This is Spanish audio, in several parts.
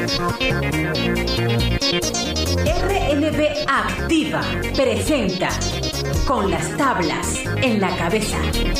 RNB Activa presenta Con las tablas en la cabeza.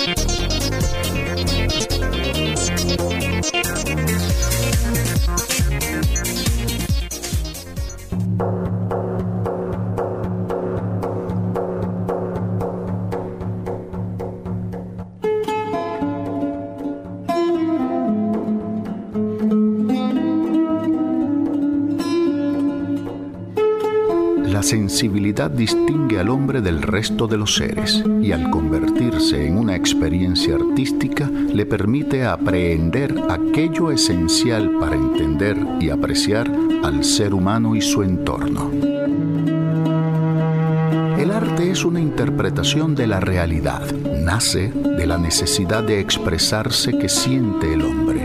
La sensibilidad distingue al hombre del resto de los seres y al convertirse en una experiencia artística le permite aprehender aquello esencial para entender y apreciar al ser humano y su entorno. El arte es una interpretación de la realidad, nace de la necesidad de expresarse que siente el hombre.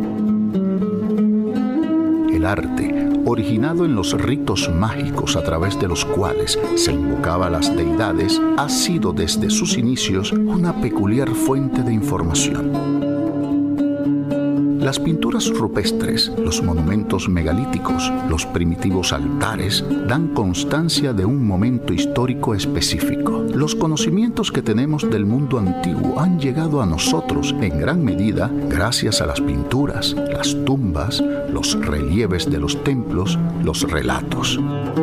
El arte, originado en los ritos mágicos a través de los cuales se invocaba a las deidades, ha sido desde sus inicios una peculiar fuente de información. Las pinturas rupestres, los monumentos megalíticos, los primitivos altares dan constancia de un momento histórico específico. Los conocimientos que tenemos del mundo antiguo han llegado a nosotros en gran medida gracias a las pinturas, las tumbas, los relieves de los templos, los relatos.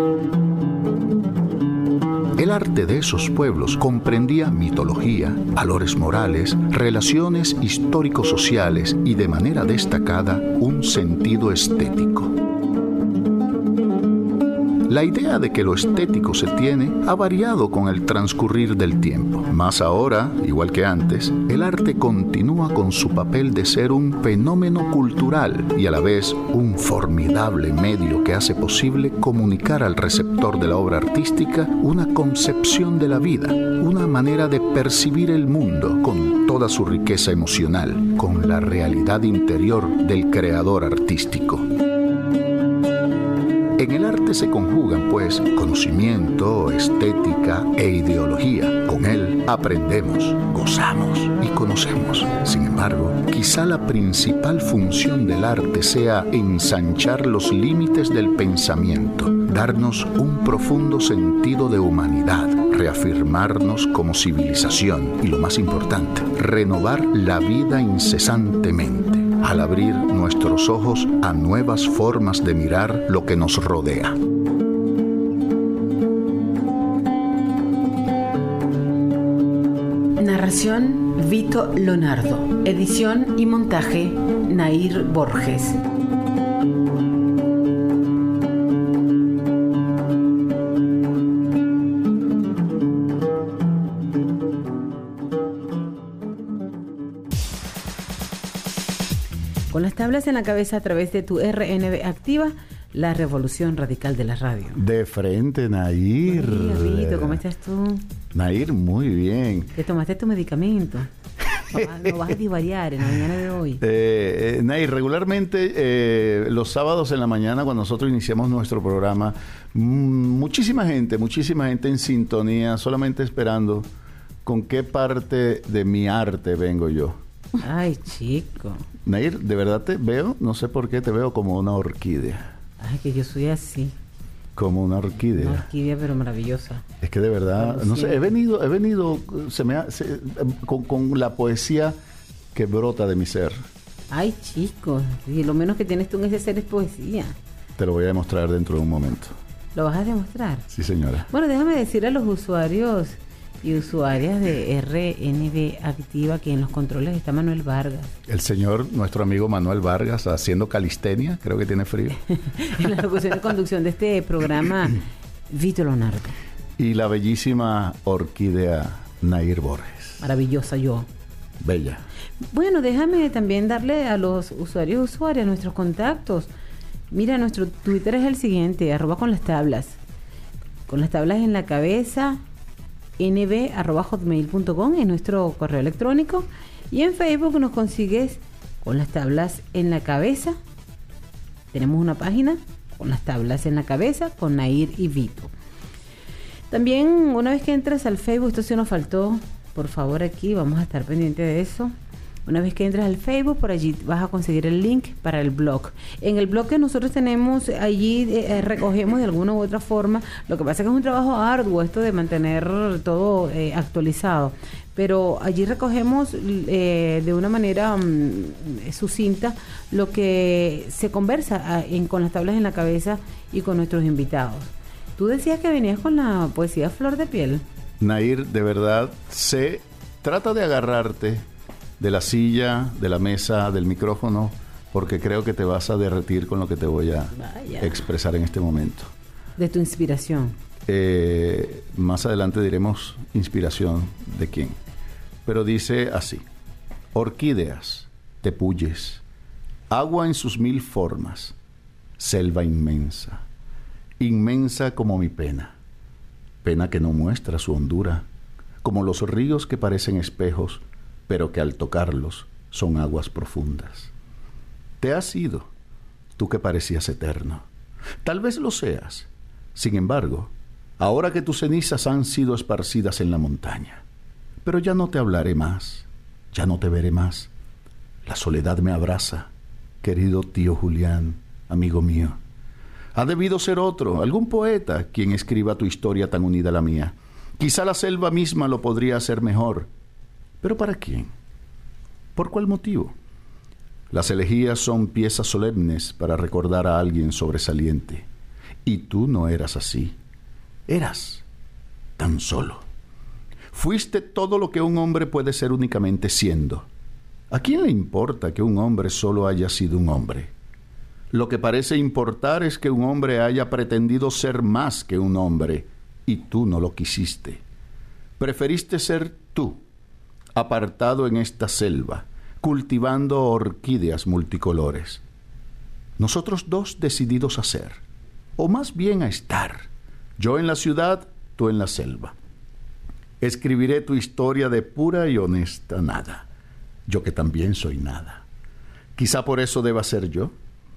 El arte de esos pueblos comprendía mitología, valores morales, relaciones histórico-sociales y, de manera destacada, un sentido estético. La idea de que lo estético se tiene ha variado con el transcurrir del tiempo. Más ahora, igual que antes, el arte continúa con su papel de ser un fenómeno cultural y a la vez un formidable medio que hace posible comunicar al receptor de la obra artística una concepción de la vida, una manera de percibir el mundo con toda su riqueza emocional, con la realidad interior del creador artístico. En el arte se conjugan, pues, conocimiento, estética e ideología. Con él aprendemos, gozamos y conocemos. Sin embargo, quizá la principal función del arte sea ensanchar los límites del pensamiento, darnos un profundo sentido de humanidad, reafirmarnos como civilización y, lo más importante, renovar la vida incesantemente, al abrir nuestros ojos a nuevas formas de mirar lo que nos rodea. Narración Vito Lonardo. Edición y montaje Nair Borges. Con las tablas en la cabeza a través de tu RNB Activa, la revolución radical de la radio. De frente, Nair. Buenos días, Vito, ¿cómo estás tú? Nair, muy bien. ¿Te tomaste tu medicamento? No vas a divariar en la mañana de hoy. Nair, regularmente los sábados en la mañana, cuando nosotros iniciamos nuestro programa, muchísima gente en sintonía, solamente esperando con qué parte de mi arte vengo yo. Ay, chico. Nair, de verdad te veo, no sé por qué te veo como una orquídea. Ay, que yo soy así. Como una orquídea. Una orquídea, pero maravillosa. Es que de verdad, no sé, he venido con la poesía que brota de mi ser. Ay, chico, y lo menos que tienes tú en ese ser es poesía. Te lo voy a demostrar dentro de un momento. ¿Lo vas a demostrar? Sí, señora. Bueno, déjame decir a los usuarios y usuarias de RNB Activa que en los controles está Manuel Vargas. El señor, nuestro amigo Manuel Vargas, haciendo calistenia, creo que tiene frío. En la locución y conducción de este programa, Vito Lonardo. Y la bellísima orquídea Nair Borges. Maravillosa yo. Bella. Bueno, déjame también darle a los usuarios y usuarias nuestros contactos. Mira, nuestro Twitter es el siguiente, @conlastablas. Con las tablas en la cabeza, nb@hotmail.com es nuestro correo electrónico, y en Facebook nos consigues Con las tablas en la cabeza. Tenemos una página, Con las tablas en la cabeza, con Nair y Vito. También, una vez que entras al Facebook, esto se nos faltó, por favor, aquí vamos a estar pendientes de eso, Una vez que entres al Facebook, por allí vas a conseguir el link para el blog. En el blog que nosotros tenemos, allí recogemos de alguna u otra forma. Lo que pasa es que es un trabajo arduo esto de mantener todo actualizado. Pero allí recogemos de una manera sucinta lo que se conversa con las tablas en la cabeza y con nuestros invitados. Tú decías que venías con la poesía Flor de Piel. Nair, de verdad, trata de agarrarte de la silla, de la mesa, del micrófono, porque creo que te vas a derretir con lo que te voy a expresar en este momento. De tu inspiración. Más adelante diremos inspiración de quién. Pero dice así: orquídeas, tepuyes, agua en sus 1000 formas, selva inmensa, inmensa como mi pena, pena que no muestra su hondura, como los ríos que parecen espejos, pero que al tocarlos son aguas profundas. Te has ido, tú que parecías eterno. Tal vez lo seas. Sin embargo, ahora que tus cenizas han sido esparcidas en la montaña, pero ya no te hablaré más, ya no te veré más. La soledad me abraza, querido tío Julián, amigo mío. Ha debido ser otro, algún poeta, quien escriba tu historia tan unida a la mía. Quizá la selva misma lo podría hacer mejor. ¿Pero para quién? ¿Por cuál motivo? Las elegías son piezas solemnes para recordar a alguien sobresaliente. Y tú no eras así. Eras tan solo. Fuiste todo lo que un hombre puede ser únicamente siendo. ¿A quién le importa que un hombre solo haya sido un hombre? Lo que parece importar es que un hombre haya pretendido ser más que un hombre, y tú no lo quisiste. Preferiste ser tú, apartado en esta selva, cultivando orquídeas multicolores. Nosotros dos decididos a ser, o más bien a estar, yo en la ciudad, tú en la selva. Escribiré tu historia de pura y honesta nada, yo que también soy nada. Quizá por eso deba ser yo.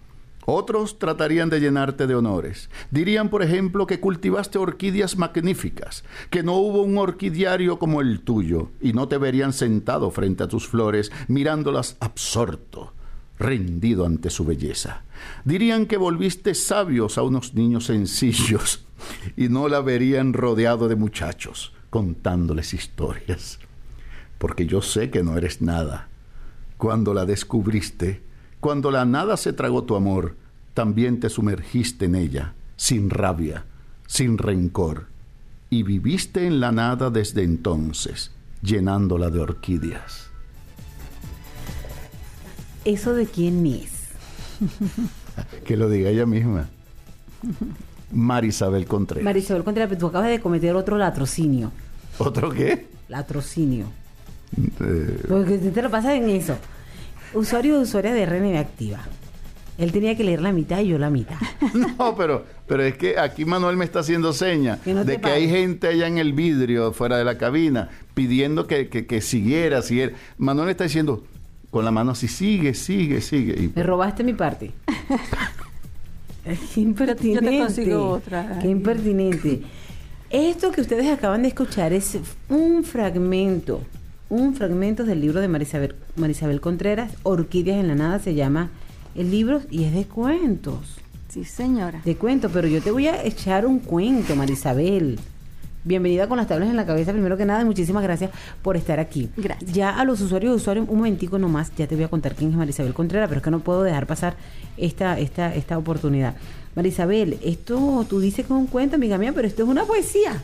Otros tratarían de llenarte de honores. Dirían, por ejemplo, que cultivaste orquídeas magníficas, que no hubo un orquidiario como el tuyo, y no te verían sentado frente a tus flores, mirándolas absorto, rendido ante su belleza. Dirían que volviste sabios a unos niños sencillos, y no la verían rodeado de muchachos, contándoles historias. Porque yo sé que no eres nada. Cuando la descubriste, cuando la nada se tragó tu amor, también te sumergiste en ella, sin rabia, sin rencor, y viviste en la nada desde entonces, llenándola de orquídeas. ¿Eso de quién es? Que lo diga ella misma. Marisabel Contreras. Marisabel Contreras, pero tú acabas de cometer otro latrocinio. ¿Otro qué? Latrocinio. Porque te lo pasas en eso. Usuario o usuaria de RNB Activa. Él tenía que leer la mitad y yo la mitad. No, pero es que aquí Manuel me está haciendo seña de que hay gente allá en el vidrio, fuera de la cabina, pidiendo que siguiera. Manuel está diciendo con la mano así, sigue. Y me robaste mi parte. Qué impertinente. Yo te consigo otra. Qué impertinente. Esto que ustedes acaban de escuchar es un fragmento del libro de Marisabel Contreras, Orquídeas en la Nada se llama el libro, y es de cuentos. Sí, señora. De cuentos, pero yo te voy a echar un cuento, Marisabel. Bienvenida con las tablas en la cabeza, primero que nada, y muchísimas gracias por estar aquí. Gracias. Ya a los usuarios, un momentico nomás, ya te voy a contar quién es Marisabel Contreras, pero es que no puedo dejar pasar esta oportunidad. Marisabel, esto tú dices que es un cuento, amiga mía, pero esto es una poesía.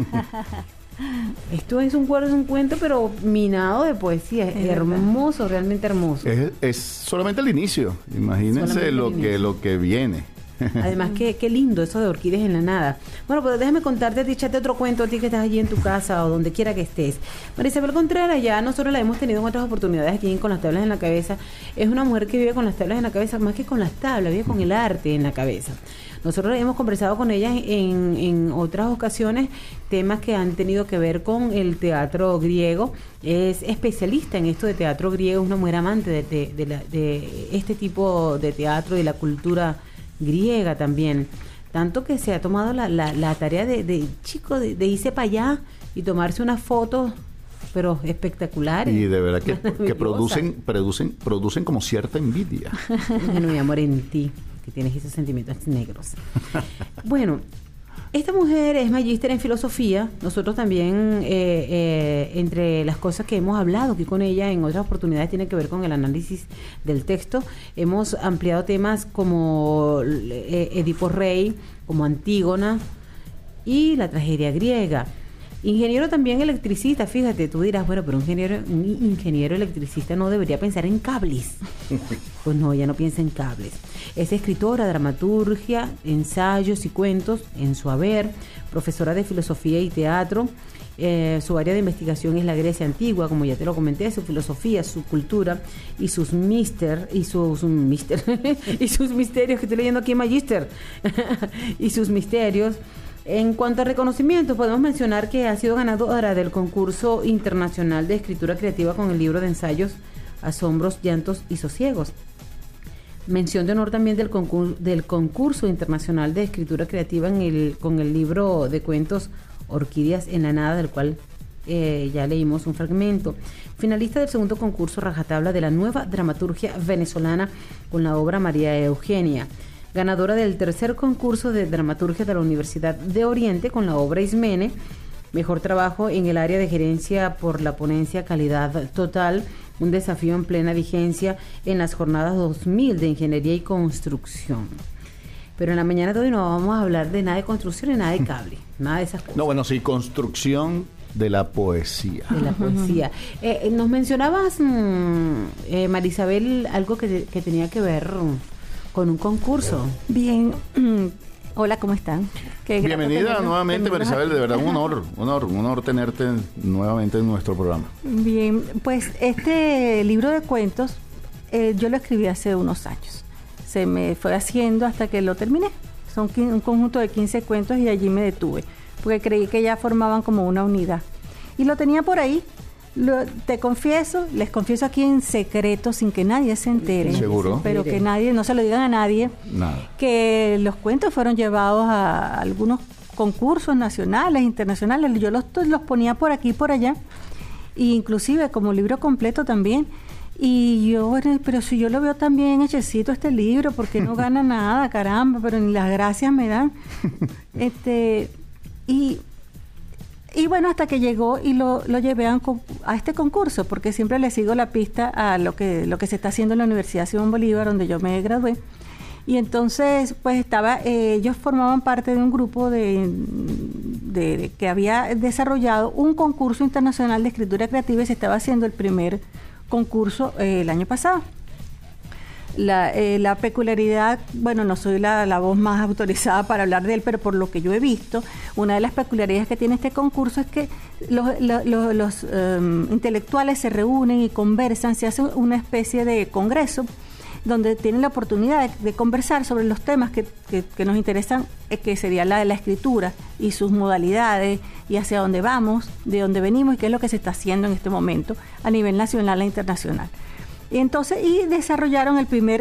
Esto es un cuento, pero minado de poesía. Es hermoso, realmente hermoso. Es solamente el inicio. Imagínense lo que viene. Además, qué lindo eso de Orquídeas en la Nada. Bueno, pero déjame contarte, echate otro cuento a ti que estás allí en tu casa o donde quiera que estés. Marisabel Contreras, ya nosotros la hemos tenido en otras oportunidades aquí Con las Tablas en la Cabeza. Es una mujer que vive con las tablas en la cabeza, más que con las tablas, vive con el arte en la cabeza. Nosotros hemos conversado con ella en otras ocasiones, temas que han tenido que ver con el teatro griego. Es especialista en esto de teatro griego, es una mujer amante de este tipo de teatro y la cultura griega también. Tanto que se ha tomado la tarea de irse para allá y tomarse unas fotos pero espectaculares. Y de verdad que producen como cierta envidia. Bueno, mi amor, en ti, que tienes esos sentimientos negros. Bueno, esta mujer es magíster en filosofía. Nosotros también, entre las cosas que hemos hablado aquí con ella en otras oportunidades, tiene que ver con el análisis del texto. Hemos ampliado temas como Edipo Rey, como Antígona y la tragedia griega. Ingeniero también electricista, fíjate, tú dirás, bueno, pero un ingeniero electricista no debería pensar en cables. Pues no, ella no piensa en cables. Es escritora, dramaturgia, ensayos y cuentos en su haber, profesora de filosofía y teatro. Su área de investigación es la Grecia antigua, como ya te lo comenté, su filosofía, su cultura y sus misterios, que estoy leyendo aquí en Magister, y sus misterios. En cuanto a reconocimientos, podemos mencionar que ha sido ganadora del concurso internacional de escritura creativa con el libro de ensayos Asombros, Llantos y Sosiegos. Mención de honor también del concurso internacional de escritura creativa con el libro de cuentos Orquídeas en la Nada, del cual ya leímos un fragmento. Finalista del segundo concurso Rajatabla de la nueva dramaturgia venezolana con la obra María Eugenia. Ganadora del tercer concurso de dramaturgia de la Universidad de Oriente con la obra Ismene. Mejor trabajo en el área de gerencia por la ponencia Calidad Total, un desafío en plena vigencia en las jornadas 2000 de Ingeniería y Construcción. Pero en la mañana de hoy no vamos a hablar de nada de construcción y nada de cable, nada de esas cosas. No, bueno, sí, construcción de la poesía. De la poesía. Nos mencionabas, Marisabel, algo que tenía que ver con un concurso. Bien. Hola, ¿cómo están? Bienvenida nuevamente, Marisabel, de verdad un honor tenerte nuevamente en nuestro programa. Bien, pues este libro de cuentos yo lo escribí hace unos años. Se me fue haciendo hasta que lo terminé. Son un conjunto de 15 cuentos y allí me detuve, porque creí que ya formaban como una unidad. Y lo tenía por ahí. Les confieso aquí en secreto, sin que nadie se entere. Seguro. Pero que nadie, no se lo digan a nadie. Nada. Que los cuentos fueron llevados a algunos concursos nacionales, internacionales. Yo los ponía por aquí y por allá. E inclusive como libro completo también. Y yo, bueno, pero si yo lo veo tan bien hechecito este libro, ¿por qué no gana nada? Caramba, pero ni las gracias me dan. Y bueno, hasta que llegó y lo llevé a este concurso, porque siempre le sigo la pista a lo que se está haciendo en la Universidad Simón Bolívar, donde yo me gradué. Y entonces, pues ellos formaban parte de un grupo que había desarrollado un concurso internacional de escritura creativa y se estaba haciendo el primer concurso el año pasado. La peculiaridad, bueno, no soy la voz más autorizada para hablar de él, pero por lo que yo he visto, una de las peculiaridades que tiene este concurso es que los intelectuales se reúnen y conversan, se hace una especie de congreso donde tienen la oportunidad de conversar sobre los temas que nos interesan, que sería la de la escritura y sus modalidades y hacia dónde vamos, de dónde venimos y qué es lo que se está haciendo en este momento a nivel nacional e internacional. Y entonces desarrollaron el primer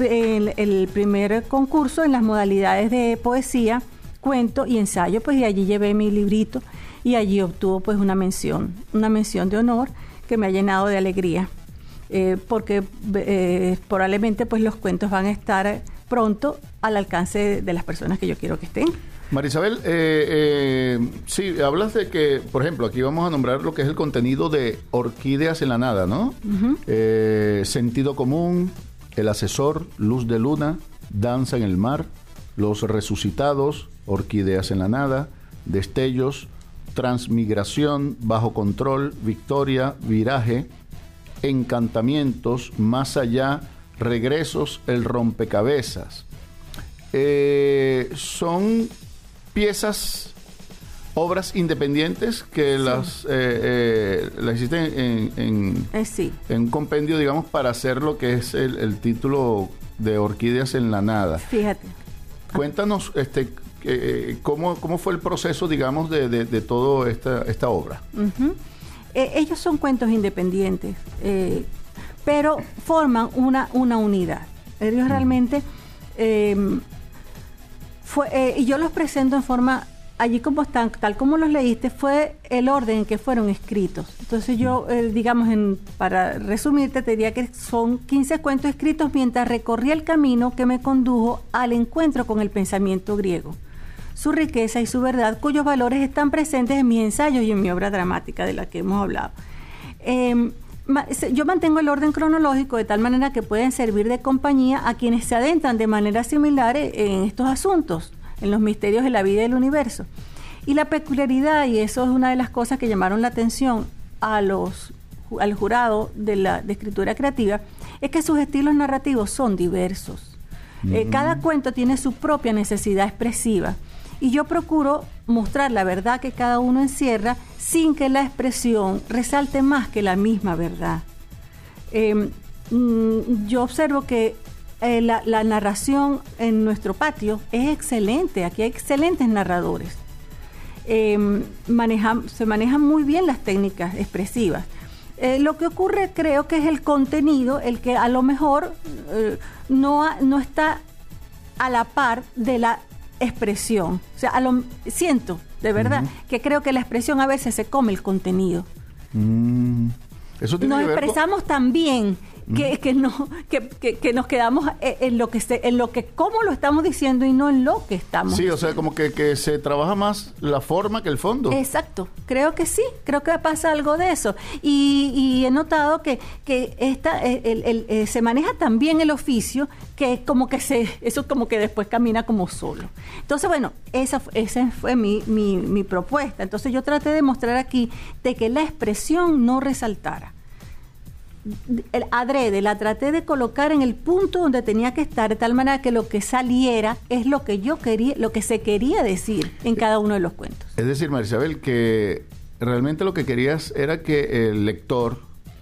concurso en las modalidades de poesía, cuento y ensayo, pues y allí llevé mi librito y allí obtuvo pues una mención de honor que me ha llenado de alegría, porque probablemente pues los cuentos van a estar pronto al alcance de las personas que yo quiero que estén. Marisabel, sí, hablas de que, por ejemplo, aquí vamos a nombrar lo que es el contenido de Orquídeas en la Nada, ¿no? Uh-huh. Sentido común, El asesor, Luz de luna, Danza en el mar, Los resucitados, Orquídeas en la Nada, Destellos, Transmigración, Bajo control, Victoria, Viraje, Encantamientos, Más allá, Regresos, El rompecabezas. Son piezas, obras independientes que las existen en un compendio, digamos, para hacer lo que es el título de Orquídeas en la Nada. Fíjate. Cuéntanos cómo fue el proceso, digamos, de toda esta obra. Uh-huh. Ellos son cuentos independientes, pero forman una unidad. Ellos realmente... y yo los presento en forma allí como están, tal como los leíste, fue el orden en que fueron escritos. Entonces yo, digamos, para resumirte, te diría que son 15 cuentos escritos mientras recorría el camino que me condujo al encuentro con el pensamiento griego, su riqueza y su verdad, cuyos valores están presentes en mis ensayos y en mi obra dramática de la que hemos hablado. Yo mantengo el orden cronológico de tal manera que pueden servir de compañía a quienes se adentran de manera similar en estos asuntos, en los misterios de la vida y del universo. Y la peculiaridad, y eso es una de las cosas que llamaron la atención al jurado de escritura creativa, es que sus estilos narrativos son diversos. Cada cuento tiene su propia necesidad expresiva, y yo procuro mostrar la verdad que cada uno encierra sin que la expresión resalte más que la misma verdad. Yo observo que la narración en nuestro patio es excelente. Aquí hay excelentes narradores. Se manejan muy bien las técnicas expresivas. Lo que ocurre, creo que es el contenido, el que a lo mejor no está a la par de la expresión. O sea, siento, de verdad, que creo que la expresión a veces se come el contenido. Eso tiene Nos que ver expresamos tan bien que nos quedamos en lo que cómo lo estamos diciendo y no en lo que estamos Sí, diciendo. o sea, como que se trabaja más la forma que el fondo. Exacto, creo que sí, creo que pasa algo de eso. Y he notado que se maneja tan bien el oficio que eso como que después camina como solo. Entonces, bueno, esa fue mi propuesta. Entonces yo traté de mostrar aquí de que la expresión no resaltara. Adrede, la traté de colocar en el punto donde tenía que estar, de tal manera que lo que saliera es lo que yo quería, lo que se quería decir en cada uno de los cuentos. Es decir, Marisabel, que realmente lo que querías era que el lector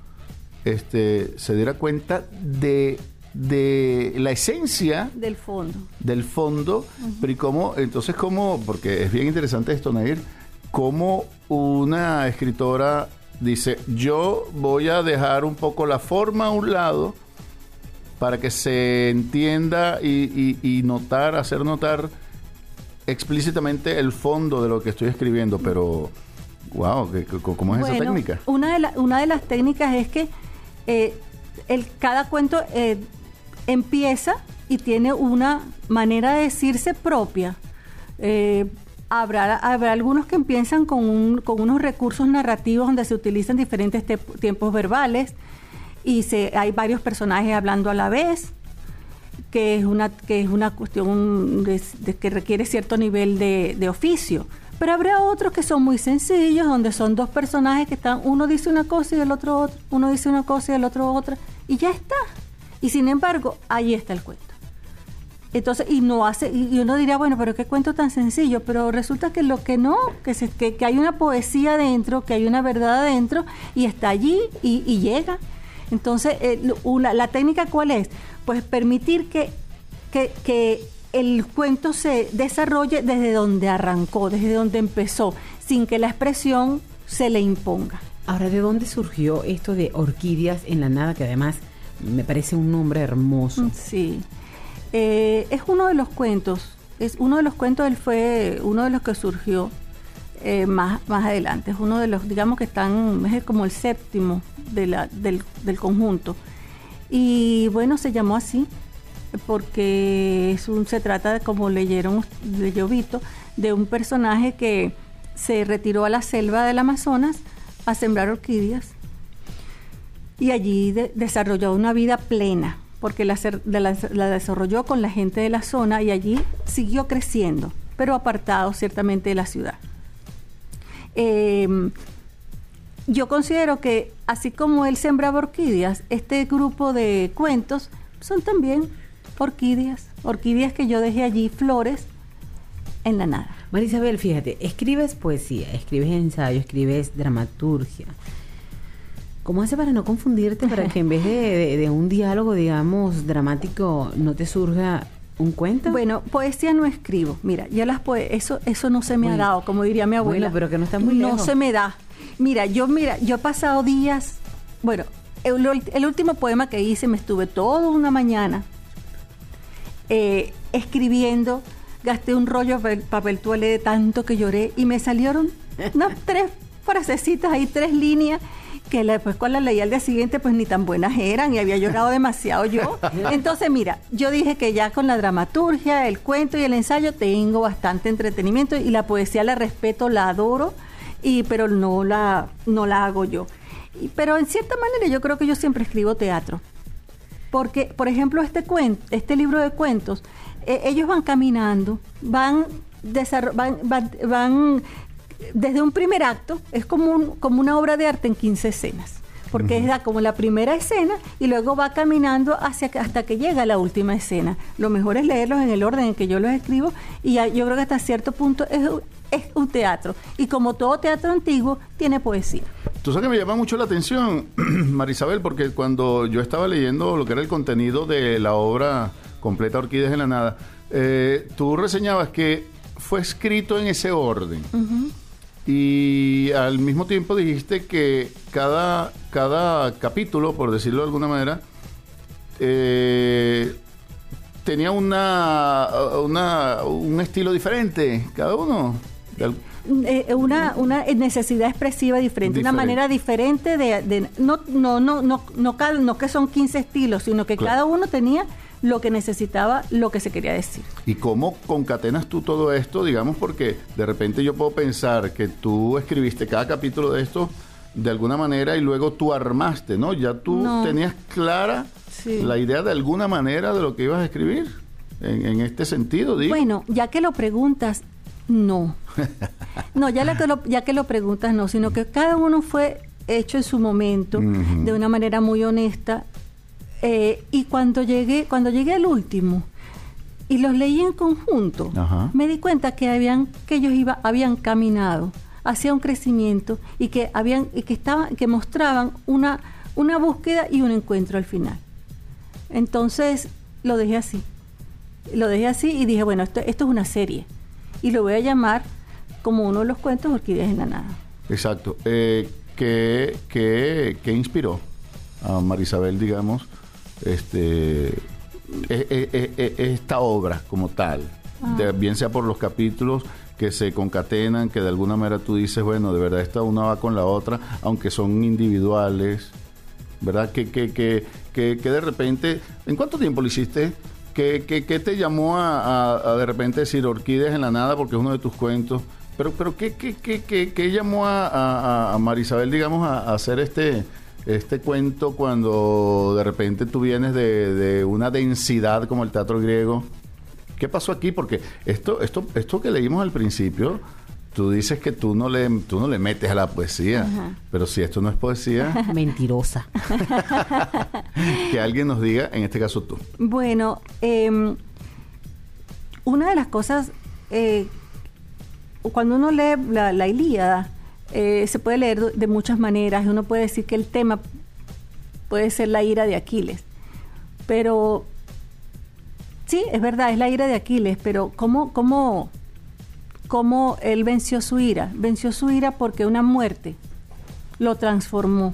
se diera cuenta de la esencia del fondo. Pero y cómo, porque es bien interesante esto, Nair, cómo una escritora dice, yo voy a dejar un poco la forma a un lado para que se entienda y hacer notar explícitamente el fondo de lo que estoy escribiendo. Pero, wow, ¿cómo es esa técnica? Una de las técnicas es que cada cuento empieza y tiene una manera de decirse propia. Habrá algunos que empiezan con unos recursos narrativos donde se utilizan diferentes tiempos verbales y hay varios personajes hablando a la vez, que es una cuestión que requiere cierto nivel de oficio. Pero habrá otros que son muy sencillos, donde son dos personajes que están, uno dice una cosa y el otro otra, uno dice una cosa y el otro otra, y ya está. Y sin embargo, ahí está el cuento. Entonces, y uno diría, bueno, pero qué cuento tan sencillo, pero resulta que lo que no, que hay una poesía adentro, que hay una verdad adentro, y está allí y llega. Entonces, la técnica, ¿cuál es? Pues permitir que el cuento se desarrolle desde donde arrancó, desde donde empezó, sin que la expresión se le imponga. Ahora, ¿de dónde surgió esto de Orquídeas en la Nada? Que además me parece un nombre hermoso. Sí. Es uno de los cuentos. Él fue uno de los que surgió más adelante. Es uno de los, digamos que es como el séptimo del conjunto. Y bueno, se llamó así porque se trata de, como leyó Vito, de un personaje que se retiró a la selva del Amazonas a sembrar orquídeas y allí desarrolló una vida plena, porque la desarrolló con la gente de la zona y allí siguió creciendo, pero apartado ciertamente de la ciudad. Yo considero que así como él sembraba orquídeas, este grupo de cuentos son también orquídeas que yo dejé allí, flores en la nada. Marisabel, fíjate, escribes poesía, escribes ensayo, escribes dramaturgia. ¿Cómo hace para no confundirte, para que en vez de un diálogo, digamos, dramático, no te surja un cuento? Bueno, poesía no escribo. Mira, eso no se me ha dado, como diría mi abuela. Bueno, pero que no está muy lejos. No se me da. Mira, yo he pasado días. Bueno, el último poema que hice, me estuve toda una mañana escribiendo gasté un rollo de papel toalé de tanto que lloré y me salieron unas 3 frasecitas ahí, 3 líneas, que después cuando la leí al día siguiente, pues ni tan buenas eran y había llorado demasiado yo. Entonces, mira, yo dije que ya con la dramaturgia, el cuento y el ensayo tengo bastante entretenimiento y la poesía la respeto, la adoro, pero no la hago yo. Pero en cierta manera yo creo que yo siempre escribo teatro. Porque, por ejemplo, este libro de cuentos, ellos van caminando, van desde un primer acto, es como una obra de arte en 15 escenas, porque es como la primera escena y luego va caminando hasta que llega a la última escena. Lo mejor es leerlos en el orden en que yo los escribo y yo creo que hasta cierto punto es un teatro, y como todo teatro antiguo, tiene poesía. Tú sabes que me llama mucho la atención, Marisabel, porque cuando yo estaba leyendo lo que era el contenido de la obra completa Orquídeas en la Nada, tú reseñabas que fue escrito en ese orden. Uh-huh. Y al mismo tiempo dijiste que cada capítulo, por decirlo de alguna manera, tenía un estilo diferente, cada uno. Una necesidad expresiva diferente, una manera diferente no que son 15 estilos, sino que claro, cada uno tenía lo que necesitaba, lo que se quería decir. ¿Y cómo concatenas tú todo esto? Digamos, porque de repente yo puedo pensar que tú escribiste cada capítulo de esto de alguna manera y luego tú armaste, ¿no? Ya tú tenías clara la idea de alguna manera de lo que ibas a escribir en este sentido, digo. Bueno, ya que lo preguntas, no. No, ya que lo preguntas, no, sino que cada uno fue hecho en su momento, uh-huh, de una manera muy honesta. Y cuando llegué al último y los leí en conjunto, uh-huh, me di cuenta que ellos habían caminado hacia un crecimiento y que mostraban una búsqueda y un encuentro al final. Entonces lo dejé así y dije, bueno, esto es una serie y lo voy a llamar como uno de los cuentos Orquídeas en la Nada. Exacto. ¿Qué inspiró a Marisabel, digamos, esta obra como tal? Bien sea por los capítulos que se concatenan, que de alguna manera tú dices, bueno, de verdad esta una va con la otra, aunque son individuales, ¿verdad? Que de repente, ¿en cuánto tiempo lo hiciste? ¿Qué te llamó a de repente decir Orquídeas en la Nada, porque es uno de tus cuentos? Pero ¿qué llamó a Marisabel, digamos, a hacer este cuento cuando de repente tú vienes de una densidad como el teatro griego? ¿Qué pasó aquí? Porque esto que leímos al principio, tú dices que tú no le metes a la poesía, uh-huh, pero si esto no es poesía... Mentirosa. Que alguien nos diga, en este caso tú. Bueno, una de las cosas, cuando uno lee la Ilíada, se puede leer de muchas maneras. Uno puede decir que el tema puede ser la ira de Aquiles, pero sí, es verdad, es la ira de Aquiles, pero ¿cómo él venció su ira? Venció su ira porque una muerte lo transformó.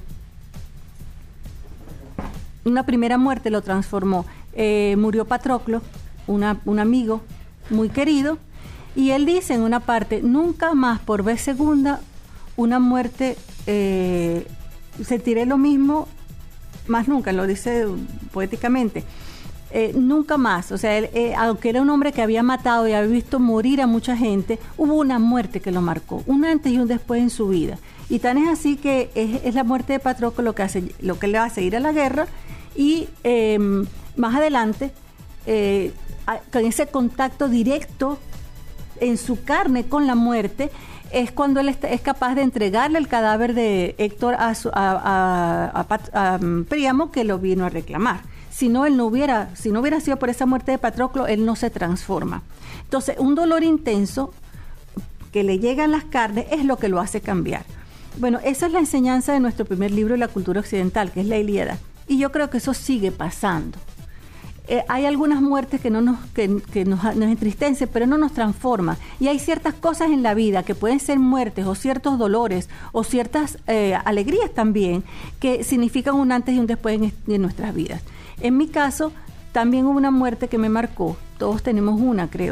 Una primera muerte lo transformó. Murió Patroclo, un amigo muy querido, y él dice en una parte, nunca más por vez segunda una muerte, sentiré lo mismo, más nunca, lo dice poéticamente, nunca más. O sea, él, aunque era un hombre que había matado y había visto morir a mucha gente, hubo una muerte que lo marcó, un antes y un después en su vida. Y tan es así que es la muerte de Patroclo lo que le hace ir a la guerra y más adelante, con ese contacto directo en su carne con la muerte, es cuando él es capaz de entregarle el cadáver de Héctor a Príamo, que lo vino a reclamar. Si no hubiera sido por esa muerte de Patroclo, él no se transforma. Entonces, un dolor intenso que le llega en las carnes es lo que lo hace cambiar. Bueno, esa es la enseñanza de nuestro primer libro de la cultura occidental, que es la Ilíada. Y yo creo que eso sigue pasando. Hay algunas muertes que nos entristecen, pero no nos transforman. Y hay ciertas cosas en la vida que pueden ser muertes o ciertos dolores o ciertas alegrías también que significan un antes y un después en nuestras vidas. En mi caso, también hubo una muerte que me marcó. Todos tenemos una, creo.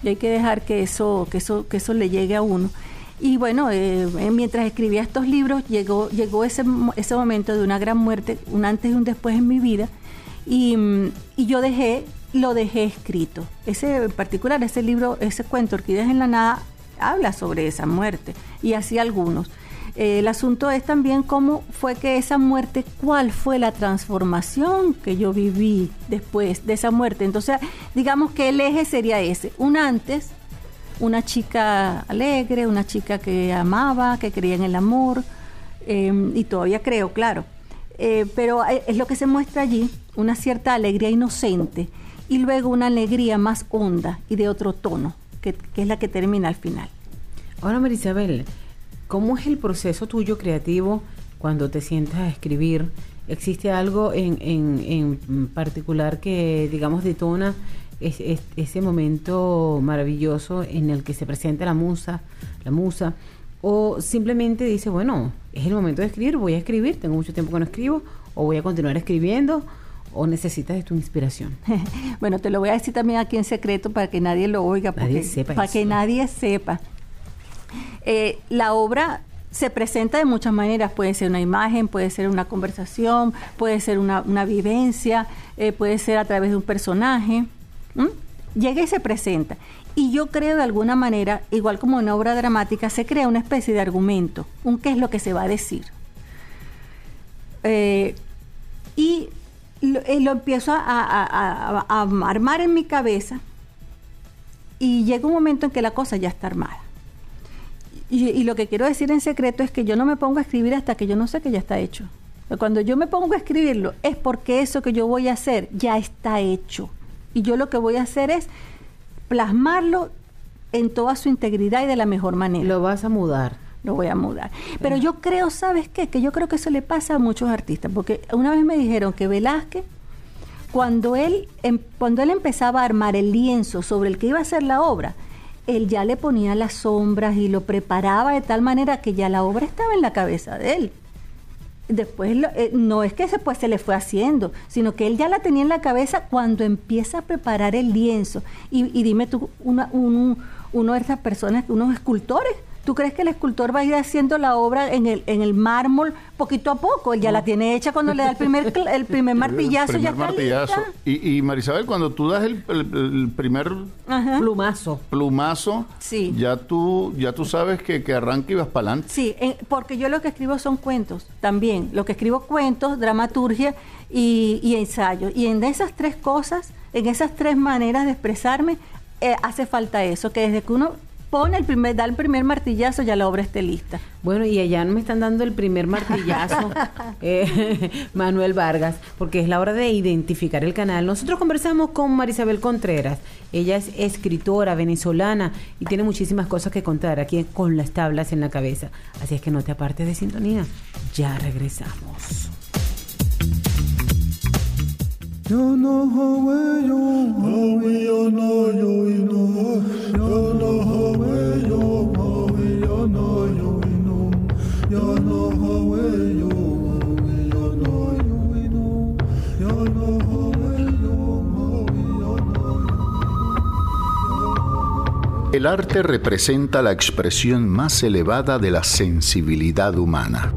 y hay que dejar que eso le llegue a uno. Y bueno, mientras escribía estos libros llegó ese momento de una gran muerte, un antes y un después en mi vida, y yo lo dejé escrito. Ese en particular, ese libro, ese cuento Orquídeas en la Nada, habla sobre esa muerte, y así algunos. El asunto es también cómo fue que esa muerte, cuál fue la transformación que yo viví después de esa muerte. Entonces, digamos que el eje sería ese, un antes, una chica alegre, una chica que amaba, que creía en el amor, y todavía creo, claro. Pero es lo que se muestra allí, una cierta alegría inocente, y luego una alegría más honda y de otro tono, que es la que termina al final. Ahora, María Isabel, ¿cómo es el proceso tuyo creativo cuando te sientas a escribir? ¿Existe algo en particular que, digamos, detona ese momento maravilloso en el que se presenta la musa? ¿O simplemente dices, bueno, es el momento de escribir, voy a escribir, tengo mucho tiempo que no escribo, o voy a continuar escribiendo, o necesitas de tu inspiración? Bueno, te lo voy a decir también aquí en secreto para que nadie lo oiga, para que nadie sepa. La obra se presenta de muchas maneras, puede ser una imagen, puede ser una conversación, puede ser una vivencia, puede ser a través de un personaje. Llega y se presenta. Y yo creo de alguna manera, igual como en una obra dramática, se crea una especie de argumento, qué es lo que se va a decir. Y lo empiezo a armar en mi cabeza, y llega un momento en que la cosa ya está armada. Y lo que quiero decir en secreto es que yo no me pongo a escribir hasta que yo no sé que ya está hecho. Cuando yo me pongo a escribirlo es porque eso que yo voy a hacer ya está hecho. Y yo lo que voy a hacer es plasmarlo en toda su integridad y de la mejor manera. Lo vas a mudar. Lo voy a mudar. Pero yo creo, ¿sabes qué? Que yo creo que eso le pasa a muchos artistas. Porque una vez me dijeron que Velázquez, cuando él empezaba a armar el lienzo sobre el que iba a hacer la obra, él ya le ponía las sombras y lo preparaba de tal manera que ya la obra estaba en la cabeza de él. Después, no es que después se le fue haciendo, sino que él ya la tenía en la cabeza cuando empieza a preparar el lienzo. Y dime tú, uno de esas personas, unos escultores, ¿tú crees que el escultor va a ir haciendo la obra en el mármol poquito a poco? Él ya la tiene hecha cuando le da el primer martillazo, ya está lista. Y Marisabel, cuando tú das el primer plumazo, sí, ya tú sabes que arranca y vas para adelante. Sí, porque yo lo que escribo son cuentos también. Lo que escribo cuentos, dramaturgia y ensayo. Y en esas tres cosas, en esas tres maneras de expresarme, hace falta eso, que desde que uno da el primer martillazo, ya la obra esté lista. Bueno, y allá no me están dando el primer martillazo, Manuel Vargas, porque es la hora de identificar el canal. Nosotros conversamos con María Isabel Contreras. Ella es escritora venezolana y tiene muchísimas cosas que contar aquí con las tablas en la cabeza. Así es que no te apartes de sintonía. Ya regresamos. Yo no howe yo no yo no yo no howe yo no yo no yo no howe yo no yo no howe yo no. El arte representa la expresión más elevada de la sensibilidad humana.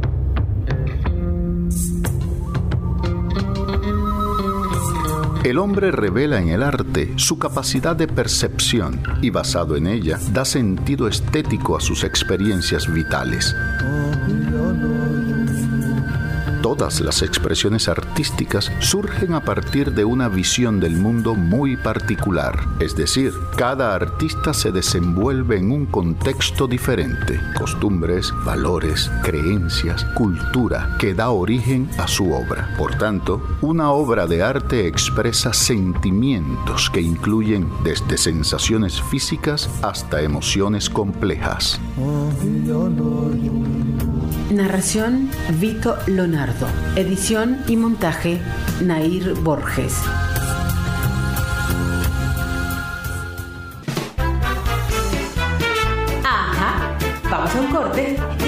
El hombre revela en el arte su capacidad de percepción y, basado en ella, da sentido estético a sus experiencias vitales. Todas las expresiones artísticas surgen a partir de una visión del mundo muy particular, es decir, cada artista se desenvuelve en un contexto diferente, costumbres, valores, creencias, cultura, que da origen a su obra. Por tanto, una obra de arte expresa sentimientos que incluyen desde sensaciones físicas hasta emociones complejas. Narración Vito Lonardo. Edición y montaje Nair Borges. Ajá, vamos a un corte